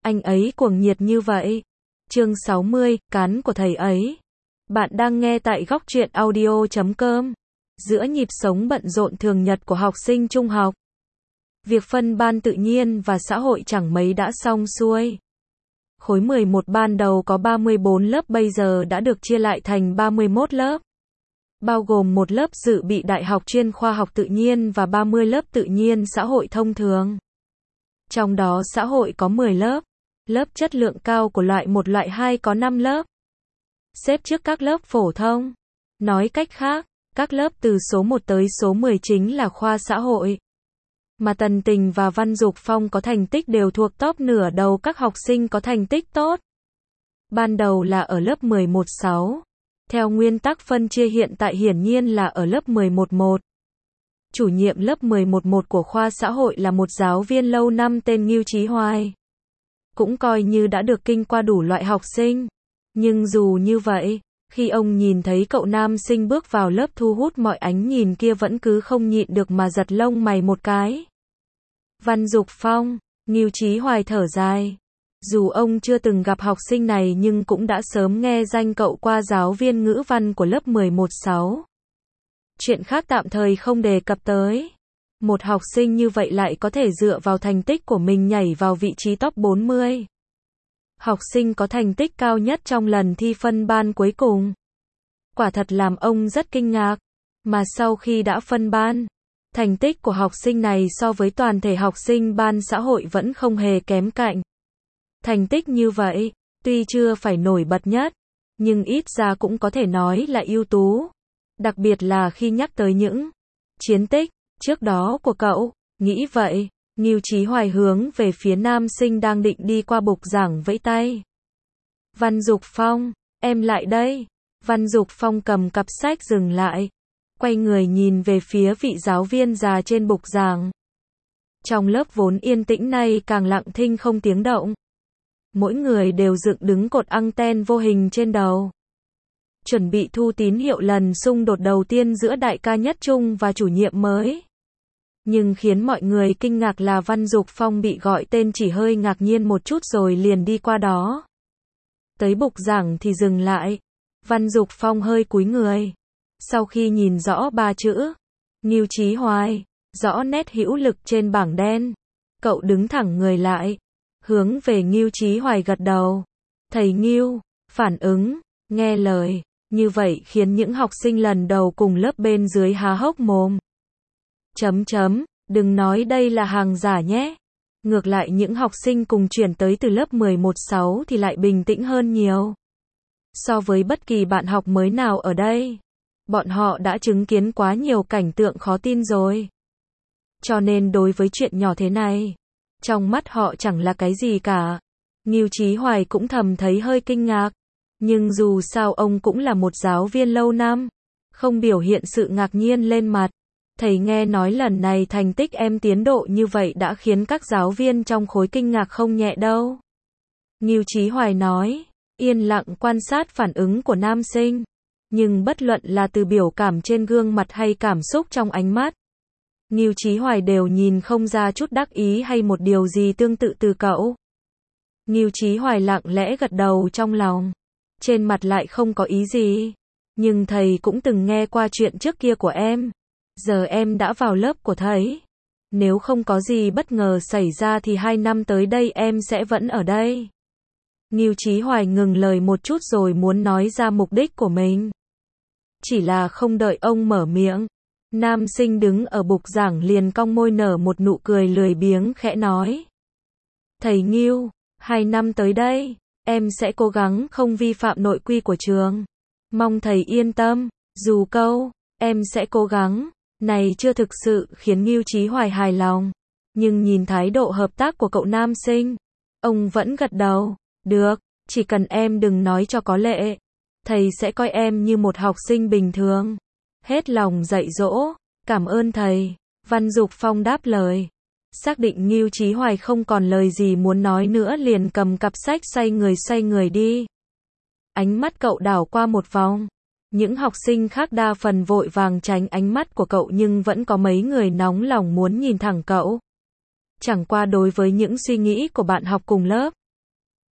Anh ấy cuồng nhiệt như vậy. Chương 60, cán của thầy ấy. Bạn đang nghe tại góc truyện audio.com. Giữa nhịp sống bận rộn thường nhật của học sinh trung học, việc phân ban tự nhiên và xã hội chẳng mấy đã xong xuôi. Khối 11 ban đầu có 34 lớp bây giờ đã được chia lại thành 31 lớp, bao gồm một lớp dự bị đại học chuyên khoa học tự nhiên và 30 lớp tự nhiên xã hội thông thường. Trong đó xã hội có 10 lớp, lớp chất lượng cao của loại 1 loại 2 có 5 lớp, xếp trước các lớp phổ thông. Nói cách khác, các lớp từ số 1 tới số 10 chính là khoa xã hội. Mà Tần Tình và Văn Dục Phong có thành tích đều thuộc top nửa đầu các học sinh có thành tích tốt. Ban đầu là ở lớp 11-6. Theo nguyên tắc phân chia hiện tại hiển nhiên là ở lớp 11-1. Chủ nhiệm lớp 11-1 của khoa xã hội là một giáo viên lâu năm tên Ngưu Chí Hoài. Cũng coi như đã được kinh qua đủ loại học sinh. Nhưng dù như vậy, khi ông nhìn thấy cậu nam sinh bước vào lớp thu hút mọi ánh nhìn kia vẫn cứ không nhịn được mà giật lông mày một cái. Văn Dục Phong, Ngưu Chí Hoài thở dài. Dù ông chưa từng gặp học sinh này nhưng cũng đã sớm nghe danh cậu qua giáo viên ngữ văn của lớp 11-6. Chuyện khác tạm thời không đề cập tới. Một học sinh như vậy lại có thể dựa vào thành tích của mình nhảy vào vị trí top 40. Học sinh có thành tích cao nhất trong lần thi phân ban cuối cùng. Quả thật làm ông rất kinh ngạc. Mà sau khi đã phân ban, thành tích của học sinh này so với toàn thể học sinh ban xã hội vẫn không hề kém cạnh. Thành tích như vậy, tuy chưa phải nổi bật nhất, nhưng ít ra cũng có thể nói là ưu tú. Đặc biệt là khi nhắc tới những chiến tích trước đó của cậu. Nghĩ vậy, Ngưu Chí Hoài hướng về phía nam sinh đang định đi qua bục giảng vẫy tay. Văn Dục Phong, em lại đây. Văn Dục Phong cầm cặp sách dừng lại, quay người nhìn về phía vị giáo viên già trên bục giảng. Trong lớp vốn yên tĩnh nay càng lặng thinh không tiếng động. Mỗi người đều dựng đứng cột anten vô hình trên đầu, chuẩn bị thu tín hiệu lần xung đột đầu tiên giữa đại ca Nhất Trung và chủ nhiệm mới. Nhưng khiến mọi người kinh ngạc là Văn Dục Phong bị gọi tên chỉ hơi ngạc nhiên một chút rồi liền đi qua đó. Tới bục giảng thì dừng lại. Văn Dục Phong hơi cúi người. Sau khi nhìn rõ 3 chữ Ngưu Chí Hoài, rõ nét hữu lực trên bảng đen, cậu đứng thẳng người lại, hướng về Ngưu Chí Hoài gật đầu. Thầy Ngưu, phản ứng, nghe lời, như vậy khiến những học sinh lần đầu cùng lớp bên dưới há hốc mồm. Đừng nói đây là hàng giả nhé. Ngược lại những học sinh cùng chuyển tới từ lớp 11-6 thì lại bình tĩnh hơn nhiều. So với bất kỳ bạn học mới nào ở đây, bọn họ đã chứng kiến quá nhiều cảnh tượng khó tin rồi. Cho nên đối với chuyện nhỏ thế này, trong mắt họ chẳng là cái gì cả. Ngưu Chí Hoài cũng thầm thấy hơi kinh ngạc. Nhưng dù sao ông cũng là một giáo viên lâu năm, không biểu hiện sự ngạc nhiên lên mặt. Thầy nghe nói lần này thành tích em tiến độ như vậy đã khiến các giáo viên trong khối kinh ngạc không nhẹ đâu. Ngưu Chí Hoài nói, yên lặng quan sát phản ứng của nam sinh. Nhưng bất luận là từ biểu cảm trên gương mặt hay cảm xúc trong ánh mắt, Ngưu Chí Hoài đều nhìn không ra chút đắc ý hay một điều gì tương tự từ cậu. Ngưu Chí Hoài lặng lẽ gật đầu trong lòng, trên mặt lại không có ý gì. Nhưng thầy cũng từng nghe qua chuyện trước kia của em. Giờ em đã vào lớp của thầy. Nếu không có gì bất ngờ xảy ra thì 2 năm tới đây em sẽ vẫn ở đây. Ngưu Chí Hoài ngừng lời một chút rồi muốn nói ra mục đích của mình. Chỉ là không đợi ông mở miệng, nam sinh đứng ở bục giảng liền cong môi nở một nụ cười lười biếng khẽ nói. Thầy Ngưu, 2 năm tới đây, em sẽ cố gắng không vi phạm nội quy của trường. Mong thầy yên tâm, dù câu, em sẽ cố gắng, này chưa thực sự khiến Ngưu Chí Hoài hài lòng. Nhưng nhìn thái độ hợp tác của cậu nam sinh, ông vẫn gật đầu. Được, chỉ cần em đừng nói cho có lệ, thầy sẽ coi em như một học sinh bình thường. Hết lòng dạy dỗ, cảm ơn thầy. Văn Dục Phong đáp lời. Xác định Ngưu Chí Hoài không còn lời gì muốn nói nữa liền cầm cặp sách xoay người đi. Ánh mắt cậu đảo qua một vòng. Những học sinh khác đa phần vội vàng tránh ánh mắt của cậu nhưng vẫn có mấy người nóng lòng muốn nhìn thẳng cậu. Chẳng qua đối với những suy nghĩ của bạn học cùng lớp,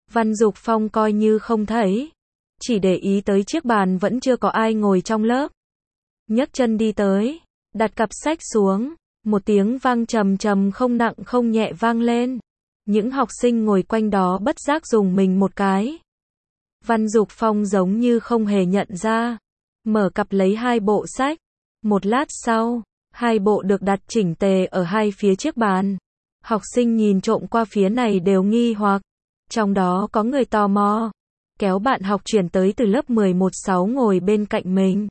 Văn Dục Phong coi như không thấy, chỉ để ý tới chiếc bàn vẫn chưa có ai ngồi trong lớp. Nhấc chân đi tới, đặt cặp sách xuống, một tiếng vang trầm trầm không nặng không nhẹ vang lên. Những học sinh ngồi quanh đó bất giác rùng mình một cái. Văn Dục Phong giống như không hề nhận ra, mở cặp lấy 2 bộ sách. Một lát sau, 2 bộ được đặt chỉnh tề ở hai phía chiếc bàn. Học sinh nhìn trộm qua phía này đều nghi hoặc, trong đó có người tò mò, kéo bạn học chuyển tới từ lớp 11-6 ngồi bên cạnh mình.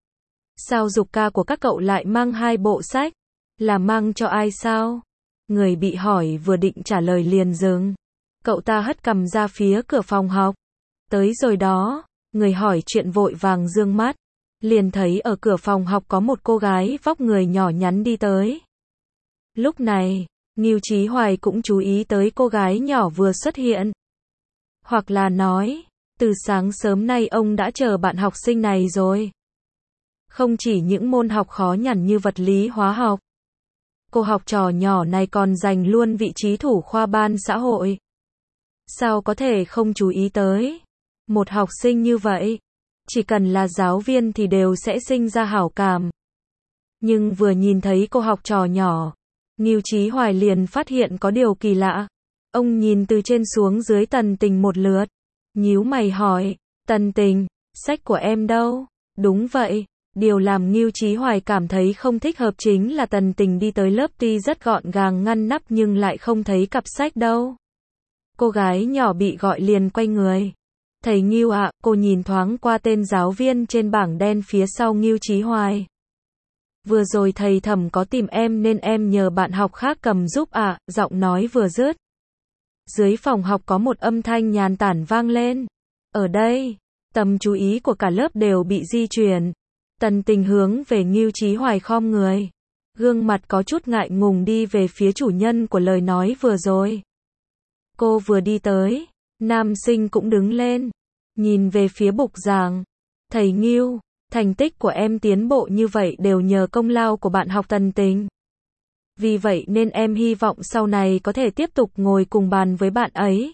Sao Dục ca của các cậu lại mang 2 bộ sách? Là mang cho ai sao? Người bị hỏi vừa định trả lời liền dừng. Cậu ta hất cằm ra phía cửa phòng học. Tới rồi đó, người hỏi chuyện vội vàng dương mắt. Liền thấy ở cửa phòng học có một cô gái vóc người nhỏ nhắn đi tới. Lúc này, Ngưu Chí Hoài cũng chú ý tới cô gái nhỏ vừa xuất hiện. Hoặc là nói, từ sáng sớm nay ông đã chờ bạn học sinh này rồi. Không chỉ những môn học khó nhằn như vật lý hóa học, cô học trò nhỏ này còn giành luôn vị trí thủ khoa ban xã hội. Sao có thể không chú ý tới? Một học sinh như vậy, chỉ cần là giáo viên thì đều sẽ sinh ra hảo cảm. Nhưng vừa nhìn thấy cô học trò nhỏ, Ngưu Chí Hoài liền phát hiện có điều kỳ lạ. Ông nhìn từ trên xuống dưới Tần Tình một lượt, nhíu mày hỏi, Tần Tình, sách của em đâu? Đúng vậy, điều làm Ngưu Chí Hoài cảm thấy không thích hợp chính là Tần Tình đi tới lớp tuy rất gọn gàng ngăn nắp nhưng lại không thấy cặp sách đâu. Cô gái nhỏ bị gọi liền quay người. Thầy Ngưu ạ, cô nhìn thoáng qua tên giáo viên trên bảng đen phía sau Ngưu Chí Hoài. Vừa rồi thầy Thẩm có tìm em nên em nhờ bạn học khác cầm giúp ạ, giọng nói vừa dứt. Dưới phòng học có một âm thanh nhàn tản vang lên. Ở đây, tầm chú ý của cả lớp đều bị di chuyển. Tần Tình hướng về Ngưu Chí Hoài khom người. Gương mặt có chút ngại ngùng đi về phía chủ nhân của lời nói vừa rồi. Cô vừa đi tới, nam sinh cũng đứng lên, nhìn về phía bục giảng. Thầy Ngưu, thành tích của em tiến bộ như vậy đều nhờ công lao của bạn học Tần Tình. Vì vậy nên em hy vọng sau này có thể tiếp tục ngồi cùng bàn với bạn ấy.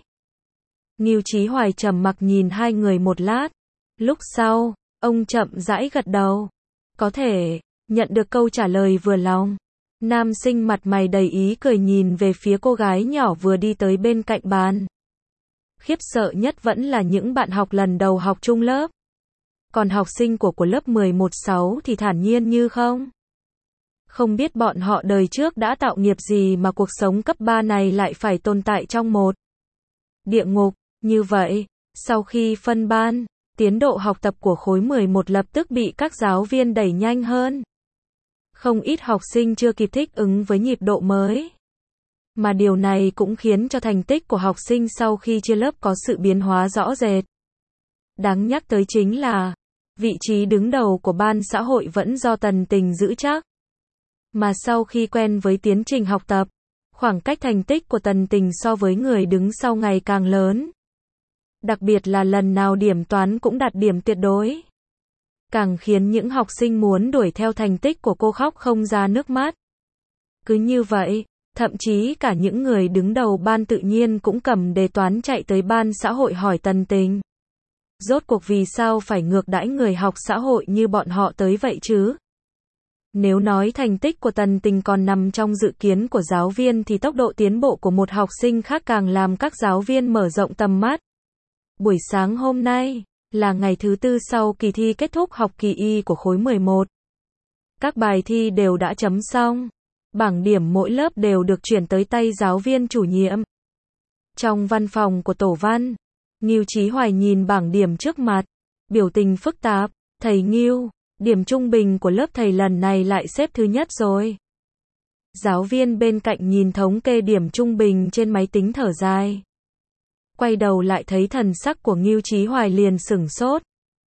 Ngưu Chí Hoài trầm mặc nhìn hai người một lát. Lúc sau, ông chậm rãi gật đầu. Có thể, nhận được câu trả lời vừa lòng. Nam sinh mặt mày đầy ý cười nhìn về phía cô gái nhỏ vừa đi tới bên cạnh bàn. Khiếp sợ nhất vẫn là những bạn học lần đầu học chung lớp. Còn học sinh của lớp 11-6 thì thản nhiên như không. Không biết bọn họ đời trước đã tạo nghiệp gì mà cuộc sống cấp 3 này lại phải tồn tại trong một địa ngục. Như vậy, sau khi phân ban, tiến độ học tập của khối 11 lập tức bị các giáo viên đẩy nhanh hơn. Không ít học sinh chưa kịp thích ứng với nhịp độ mới. Mà điều này cũng khiến cho thành tích của học sinh sau khi chia lớp có sự biến hóa rõ rệt. Đáng nhắc tới chính là, vị trí đứng đầu của ban xã hội vẫn do Tần Tình giữ chắc. Mà sau khi quen với tiến trình học tập, khoảng cách thành tích của Tần Tình so với người đứng sau ngày càng lớn. Đặc biệt là lần nào điểm toán cũng đạt điểm tuyệt đối. Càng khiến những học sinh muốn đuổi theo thành tích của cô khóc không ra nước mắt. Cứ như vậy, thậm chí cả những người đứng đầu ban tự nhiên cũng cầm đề toán chạy tới ban xã hội hỏi Tần Tình. Rốt cuộc vì sao phải ngược đãi người học xã hội như bọn họ tới vậy chứ? Nếu nói thành tích của Tần Tình còn nằm trong dự kiến của giáo viên thì tốc độ tiến bộ của một học sinh khác càng làm các giáo viên mở rộng tầm mắt. Buổi sáng hôm nay là ngày thứ tư sau kỳ thi kết thúc học kỳ Y của khối 11. Các bài thi đều đã chấm xong. Bảng điểm mỗi lớp đều được chuyển tới tay giáo viên chủ nhiệm. Trong văn phòng của tổ văn, Ngưu Chí Hoài nhìn bảng điểm trước mặt, biểu tình phức tạp. Thầy Ngưu, điểm trung bình của lớp thầy lần này lại xếp thứ nhất rồi. Giáo viên bên cạnh nhìn thống kê điểm trung bình trên máy tính thở dài. Quay đầu lại thấy thần sắc của Ngưu Chí Hoài liền sửng sốt.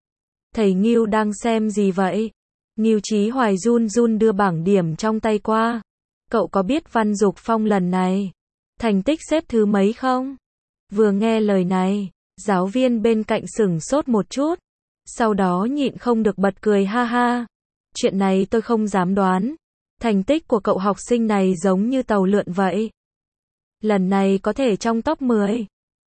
Thầy Ngưu đang xem gì vậy? Ngưu Chí Hoài run run đưa bảng điểm trong tay qua. Cậu có biết Văn Dục Phong lần này thành tích xếp thứ mấy không? Vừa nghe lời này, giáo viên bên cạnh sửng sốt một chút. Sau đó nhịn không được bật cười ha ha. Chuyện này tôi không dám đoán. Thành tích của cậu học sinh này giống như tàu lượn vậy. Lần này có thể trong top 10.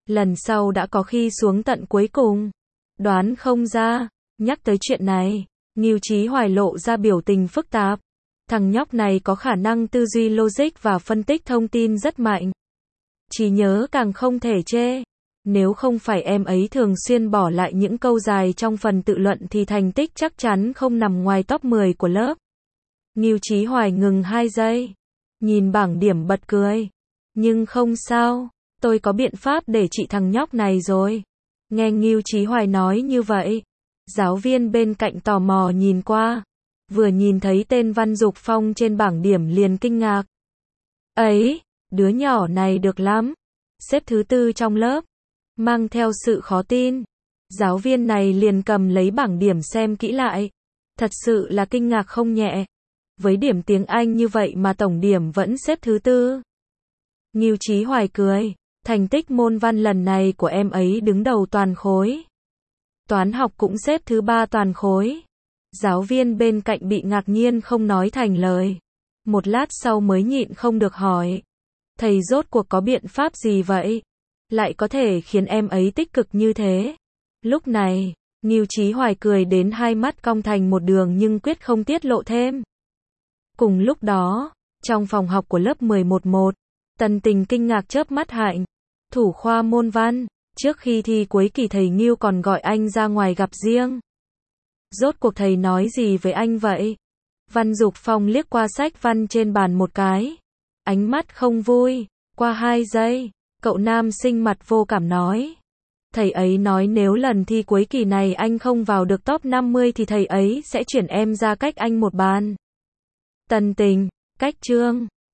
Lần sau đã có khi xuống tận cuối cùng. Đoán không ra. Nhắc tới chuyện này, Ngưu Chí Hoài lộ ra biểu tình phức tạp. Thằng nhóc này có khả năng tư duy logic và phân tích thông tin rất mạnh. Trí nhớ càng không thể chê. Nếu không phải em ấy thường xuyên bỏ lại những câu dài trong phần tự luận thì thành tích chắc chắn không nằm ngoài top 10 của lớp. Ngưu Chí Hoài ngừng 2 giây. Nhìn bảng điểm bật cười. Nhưng không sao, tôi có biện pháp để trị thằng nhóc này rồi. Nghe Ngưu Chí Hoài nói như vậy, giáo viên bên cạnh tò mò nhìn qua. Vừa nhìn thấy tên Văn Dục Phong trên bảng điểm liền kinh ngạc. Ấy, đứa nhỏ này được lắm. Xếp thứ 4 trong lớp. Mang theo sự khó tin. Giáo viên này liền cầm lấy bảng điểm xem kỹ lại. Thật sự là kinh ngạc không nhẹ. Với điểm tiếng Anh như vậy mà tổng điểm vẫn xếp thứ 4. Ngưu Chí Hoài cười. Thành tích môn văn lần này của em ấy đứng đầu toàn khối. Toán học cũng xếp thứ 3 toàn khối. Giáo viên bên cạnh bị ngạc nhiên không nói thành lời. Một lát sau mới nhịn không được hỏi. Thầy rốt cuộc có biện pháp gì vậy? Lại có thể khiến em ấy tích cực như thế. Lúc này, Ngưu Chí Hoài cười đến hai mắt cong thành một đường nhưng quyết không tiết lộ thêm. Cùng lúc đó, trong phòng học của lớp 11-1, Tần Tình kinh ngạc chớp mắt hạnh. Thủ khoa môn văn, trước khi thi cuối kỳ thầy Ngưu còn gọi anh ra ngoài gặp riêng. Rốt cuộc thầy nói gì với anh vậy? Văn Dục Phong liếc qua sách văn trên bàn một cái. Ánh mắt không vui. Qua 2 giây, cậu nam sinh mặt vô cảm nói. Thầy ấy nói nếu lần thi cuối kỳ này anh không vào được top 50 thì thầy ấy sẽ chuyển em ra cách anh một bàn. Tần Tình, cách chương.